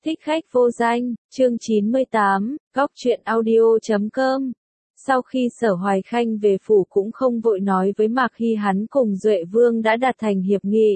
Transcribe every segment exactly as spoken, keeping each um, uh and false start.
Thích khách vô danh, chương chín mươi tám, góc truyện audio chấm com. Sau khi Sở Hoài Khanh về phủ cũng không vội nói với Mạc Hy hắn cùng Duệ Vương đã đạt thành hiệp nghị.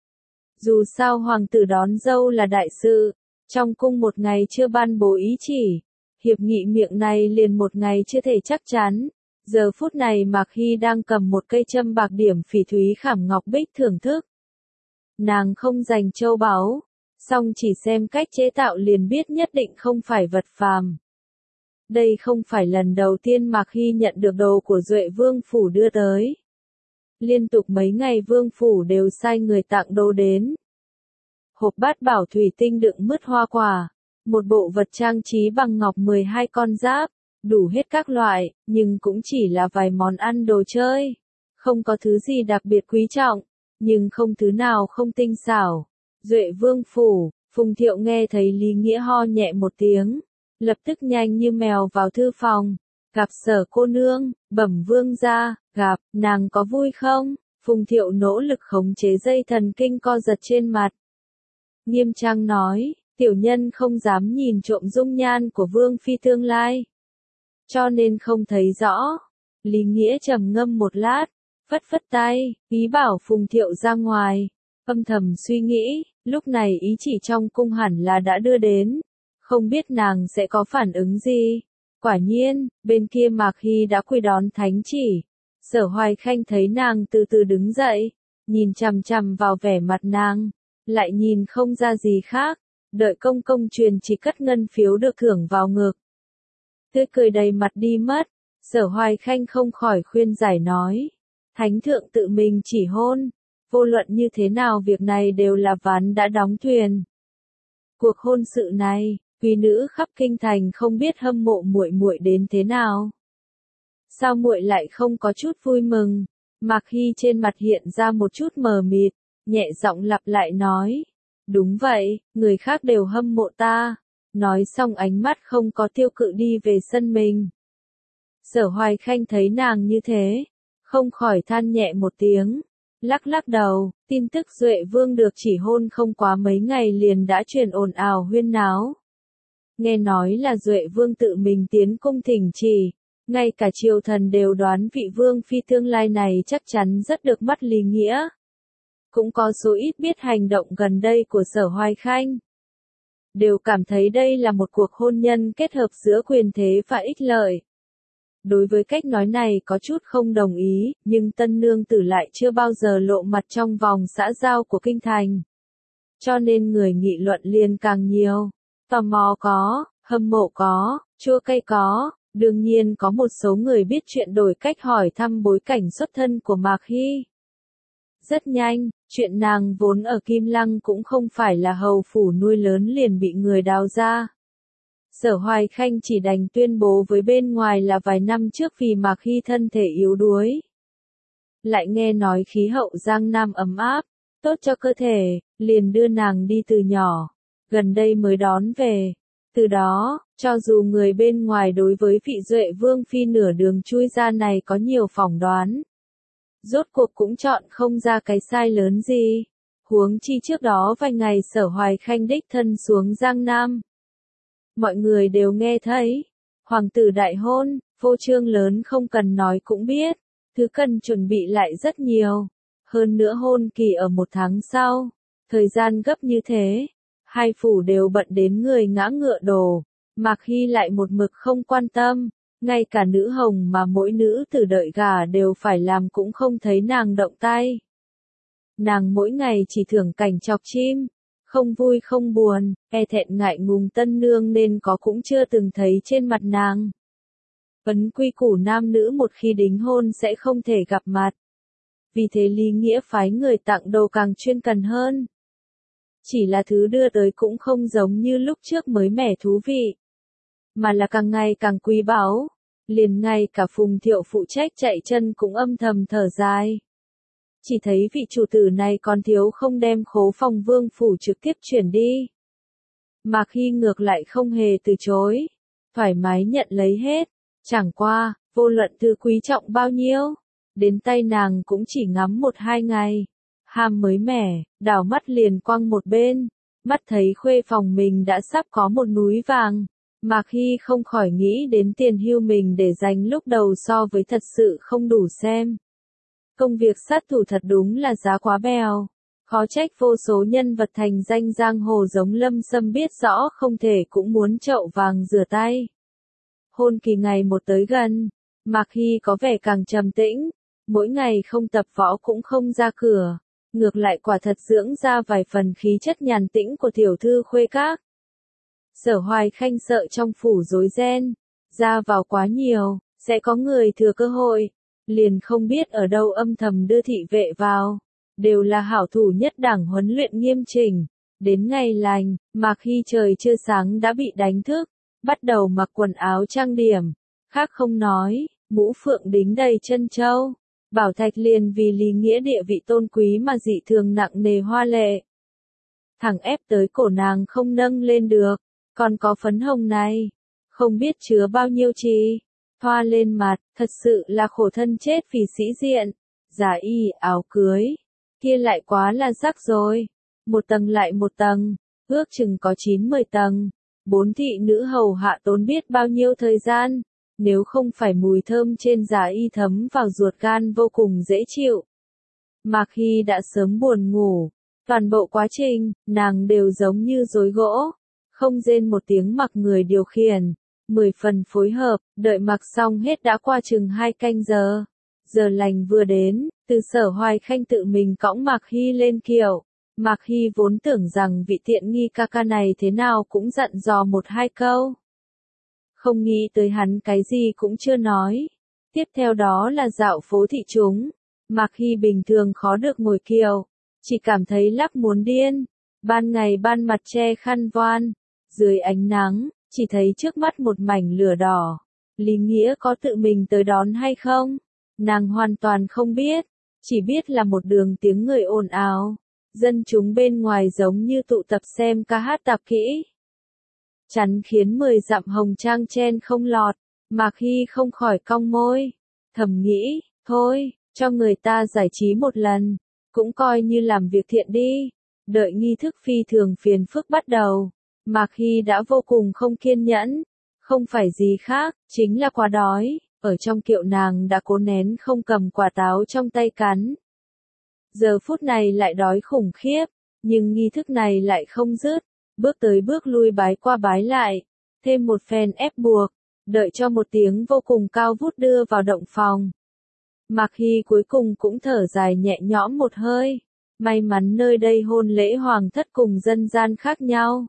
Dù sao hoàng tử đón dâu là đại sự, trong cung một ngày chưa ban bố ý chỉ, hiệp nghị miệng này liền một ngày chưa thể chắc chắn. Giờ phút này Mạc Hy đang cầm một cây châm bạc điểm phỉ thúy khảm ngọc bích thưởng thức. Nàng không dành châu báu, song chỉ xem cách chế tạo liền biết nhất định không phải vật phàm. Đây không phải lần đầu tiên Mạc Hy nhận được đồ của Duệ Vương phủ đưa tới. Liên tục mấy ngày Vương phủ đều sai người tặng đồ đến. Hộp bát bảo thủy tinh đựng mứt hoa quả, một bộ vật trang trí bằng ngọc mười hai con giáp, đủ hết các loại, nhưng cũng chỉ là vài món ăn đồ chơi. Không có thứ gì đặc biệt quý trọng, nhưng không thứ nào không tinh xảo. Duệ Vương phủ, Phùng Thiệu nghe thấy Lý Nghĩa ho nhẹ một tiếng, lập tức nhanh như mèo vào thư phòng, gặp Sở cô nương, bẩm vương gia, gặp, nàng có vui không? Phùng Thiệu nỗ lực khống chế dây thần kinh co giật trên mặt. Nghiêm trang nói, tiểu nhân không dám nhìn trộm dung nhan của Vương phi tương lai, cho nên không thấy rõ. Lý Nghĩa trầm ngâm một lát, phất phất tay, ý bảo Phùng Thiệu ra ngoài, âm thầm suy nghĩ, lúc này ý chỉ trong cung hẳn là đã đưa đến, không biết nàng sẽ có phản ứng gì. Quả nhiên, bên kia Mạc Hy đã quỳ đón thánh chỉ. Sở Hoài Khanh thấy nàng từ từ đứng dậy, nhìn chằm chằm vào vẻ mặt nàng, lại nhìn không ra gì khác, đợi công công truyền chỉ cất ngân phiếu được thưởng vào ngực. Tươi cười đầy mặt đi mất, Sở Hoài Khanh không khỏi khuyên giải nói, thánh thượng tự mình chỉ hôn, vô luận như thế nào việc này đều là ván đã đóng thuyền. Cuộc hôn sự này, quý nữ khắp kinh thành không biết hâm mộ muội muội đến thế nào. Sao muội lại không có chút vui mừng? Mạc Hy trên mặt hiện ra một chút mờ mịt, nhẹ giọng lặp lại nói, đúng vậy, người khác đều hâm mộ ta. Nói xong ánh mắt không có tiêu cự đi về sân mình. Sở Hoài Khanh thấy nàng như thế, không khỏi than nhẹ một tiếng, lắc lắc đầu. Tin tức Duệ Vương được chỉ hôn không quá mấy ngày liền đã truyền ồn ào huyên náo. Nghe nói là Duệ Vương tự mình tiến cung thỉnh chỉ, ngay cả triều thần đều đoán vị Vương phi tương lai này chắc chắn rất được mắt Lý Nghĩa. Cũng có số ít biết hành động gần đây của Sở Hoài Khanh, đều cảm thấy đây là một cuộc hôn nhân kết hợp giữa quyền thế và ích lợi. Đối với cách nói này có chút không đồng ý, nhưng tân nương tử lại chưa bao giờ lộ mặt trong vòng xã giao của kinh thành. Cho nên người nghị luận liền càng nhiều. Tò mò có, hâm mộ có, chua cay có, đương nhiên có một số người biết chuyện đổi cách hỏi thăm bối cảnh xuất thân của Mạc Hy. Rất nhanh, chuyện nàng vốn ở Kim Lăng cũng không phải là hầu phủ nuôi lớn liền bị người đào ra. Sở Hoài Khanh chỉ đành tuyên bố với bên ngoài là vài năm trước vì Mạc Hy thân thể yếu đuối. Lại nghe nói khí hậu Giang Nam ấm áp, tốt cho cơ thể, liền đưa nàng đi từ nhỏ, gần đây mới đón về. Từ đó, cho dù người bên ngoài đối với vị Duệ Vương phi nửa đường chui ra này có nhiều phỏng đoán, rốt cuộc cũng chọn không ra cái sai lớn gì. Huống chi trước đó vài ngày Sở Hoài Khanh đích thân xuống Giang Nam, mọi người đều nghe thấy, hoàng tử đại hôn, phô trương lớn không cần nói cũng biết, thứ cần chuẩn bị lại rất nhiều. Hơn nữa hôn kỳ ở một tháng sau, thời gian gấp như thế, hai phủ đều bận đến người ngã ngựa đổ. Mạc Hy lại một mực không quan tâm, ngay cả nữ hồng mà mỗi nữ tử đợi gả đều phải làm cũng không thấy nàng động tay. Nàng mỗi ngày chỉ thưởng cảnh chọc chim, không vui không buồn, e thẹn ngại ngùng tân nương nên có cũng chưa từng thấy trên mặt nàng. Ấn quy củ nam nữ một khi đính hôn sẽ không thể gặp mặt. Vì thế Lý Nghĩa phái người tặng đồ càng chuyên cần hơn. Chỉ là thứ đưa tới cũng không giống như lúc trước mới mẻ thú vị, mà là càng ngày càng quý báu. Liền ngay cả Phùng Thiệu phụ trách chạy chân cũng âm thầm thở dài. Chỉ thấy vị chủ tử này còn thiếu không đem khố phòng Vương phủ trực tiếp chuyển đi. Mạc Hy ngược lại không hề từ chối, thoải mái nhận lấy hết. Chẳng qua, vô luận thứ quý trọng bao nhiêu, đến tay nàng cũng chỉ ngắm một hai ngày. Ham mới mẻ, đảo mắt liền quăng một bên. mắt thấy khuê phòng mình đã sắp có một núi vàng, Mạc Hy không khỏi nghĩ đến tiền hưu mình để dành lúc đầu so với thật sự không đủ xem. Công việc sát thủ thật đúng là giá quá bèo. Khó trách vô số nhân vật thành danh giang hồ giống Lâm Sâm biết rõ không thể cũng muốn chậu vàng rửa tay. Hôn kỳ ngày một tới gần, Mạc Hy có vẻ càng trầm tĩnh, mỗi ngày không tập võ cũng không ra cửa, ngược lại quả thật dưỡng ra vài phần khí chất nhàn tĩnh của tiểu thư khuê các. Sở Hoài Khanh sợ trong phủ rối ren, ra vào quá nhiều, sẽ có người thừa cơ hội, liền không biết ở đâu âm thầm đưa thị vệ vào, đều là hảo thủ nhất đẳng huấn luyện nghiêm chỉnh. Đến ngày lành, Mạc Hy trời chưa sáng đã bị đánh thức, bắt đầu mặc quần áo trang điểm, khác không nói, mũ phượng đính đầy chân châu, bảo thạch liền vì lý nghĩa địa vị tôn quý mà dị thường nặng nề hoa lệ. Thẳng ép tới cổ nàng không nâng lên được, còn có phấn hồng này, không biết chứa bao nhiêu chi, thoa lên mặt, thật sự là khổ thân chết vì sĩ diện, giả y áo cưới, kia lại quá là rắc rồi, một tầng lại một tầng, ước chừng có chín mười tầng, bốn thị nữ hầu hạ tốn biết bao nhiêu thời gian, nếu không phải mùi thơm trên giả y thấm vào ruột gan vô cùng dễ chịu. Mạc Hy đã sớm buồn ngủ, toàn bộ quá trình, nàng đều giống như rối gỗ, không rên một tiếng mặc người điều khiển, mười phần phối hợp, đợi mặc xong hết đã qua chừng hai canh giờ. Giờ lành vừa đến, từ Sở Hoài Khanh tự mình cõng Mạc Hy lên kiệu. Mạc Hy vốn tưởng rằng vị tiện nghi ca ca này thế nào cũng dặn dò một hai câu. Không nghĩ tới hắn cái gì cũng chưa nói. Tiếp theo đó là dạo phố thị chúng. Mạc Hy bình thường khó được ngồi kiệu, chỉ cảm thấy lắc muốn điên. Ban ngày ban mặt che khăn voan, dưới ánh nắng, chỉ thấy trước mắt một mảnh lửa đỏ. Lý Nghĩa có tự mình tới đón hay không? Nàng hoàn toàn không biết, chỉ biết là một đường tiếng người ồn ào. Dân chúng bên ngoài giống như tụ tập xem ca hát tạp kỹ. Chắn khiến mười dặm hồng trang chen không lọt, Mạc Hy không khỏi cong môi. Thầm nghĩ, thôi, cho người ta giải trí một lần, cũng coi như làm việc thiện đi. Đợi nghi thức phi thường phiền phức bắt đầu, Mạc Hy đã vô cùng không kiên nhẫn. Không phải gì khác, chính là quá đói, ở trong kiệu nàng đã cố nén không cầm quả táo trong tay cắn. Giờ phút này lại đói khủng khiếp, nhưng nghi thức này lại không dứt, bước tới bước lui bái qua bái lại, thêm một phen ép buộc, đợi cho một tiếng vô cùng cao vút đưa vào động phòng. Mạc Hy cuối cùng cũng thở dài nhẹ nhõm một hơi, may mắn nơi đây hôn lễ hoàng thất cùng dân gian khác nhau.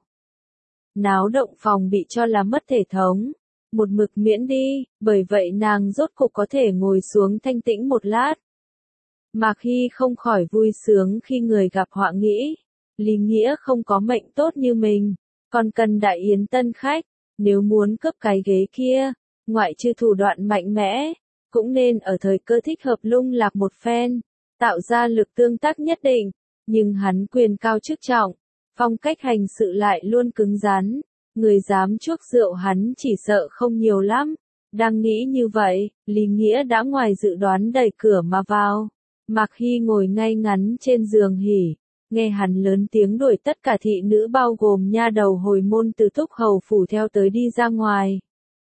Náo động phòng bị cho là mất thể thống, một mực miễn đi, bởi vậy nàng rốt cục có thể ngồi xuống thanh tĩnh một lát. Mạc Hy không khỏi vui sướng khi người gặp họa nghĩ, Lý Nghĩa không có mệnh tốt như mình, còn cần đại yến tân khách, nếu muốn cướp cái ghế kia, ngoại trừ thủ đoạn mạnh mẽ, cũng nên ở thời cơ thích hợp lung lạc một phen, tạo ra lực tương tác nhất định, nhưng hắn quyền cao chức trọng, phong cách hành sự lại luôn cứng rắn, người dám chuốc rượu hắn chỉ sợ không nhiều lắm. Đang nghĩ như vậy, Lý Nghĩa đã ngoài dự đoán đẩy cửa mà vào. Mạc Hy ngồi ngay ngắn trên giường hỉ, nghe hắn lớn tiếng đuổi tất cả thị nữ bao gồm nha đầu hồi môn từ Thúc hầu phủ theo tới đi ra ngoài.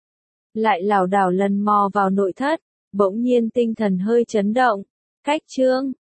Lại lảo đảo lần mò vào nội thất, bỗng nhiên tinh thần hơi chấn động. Cách trương,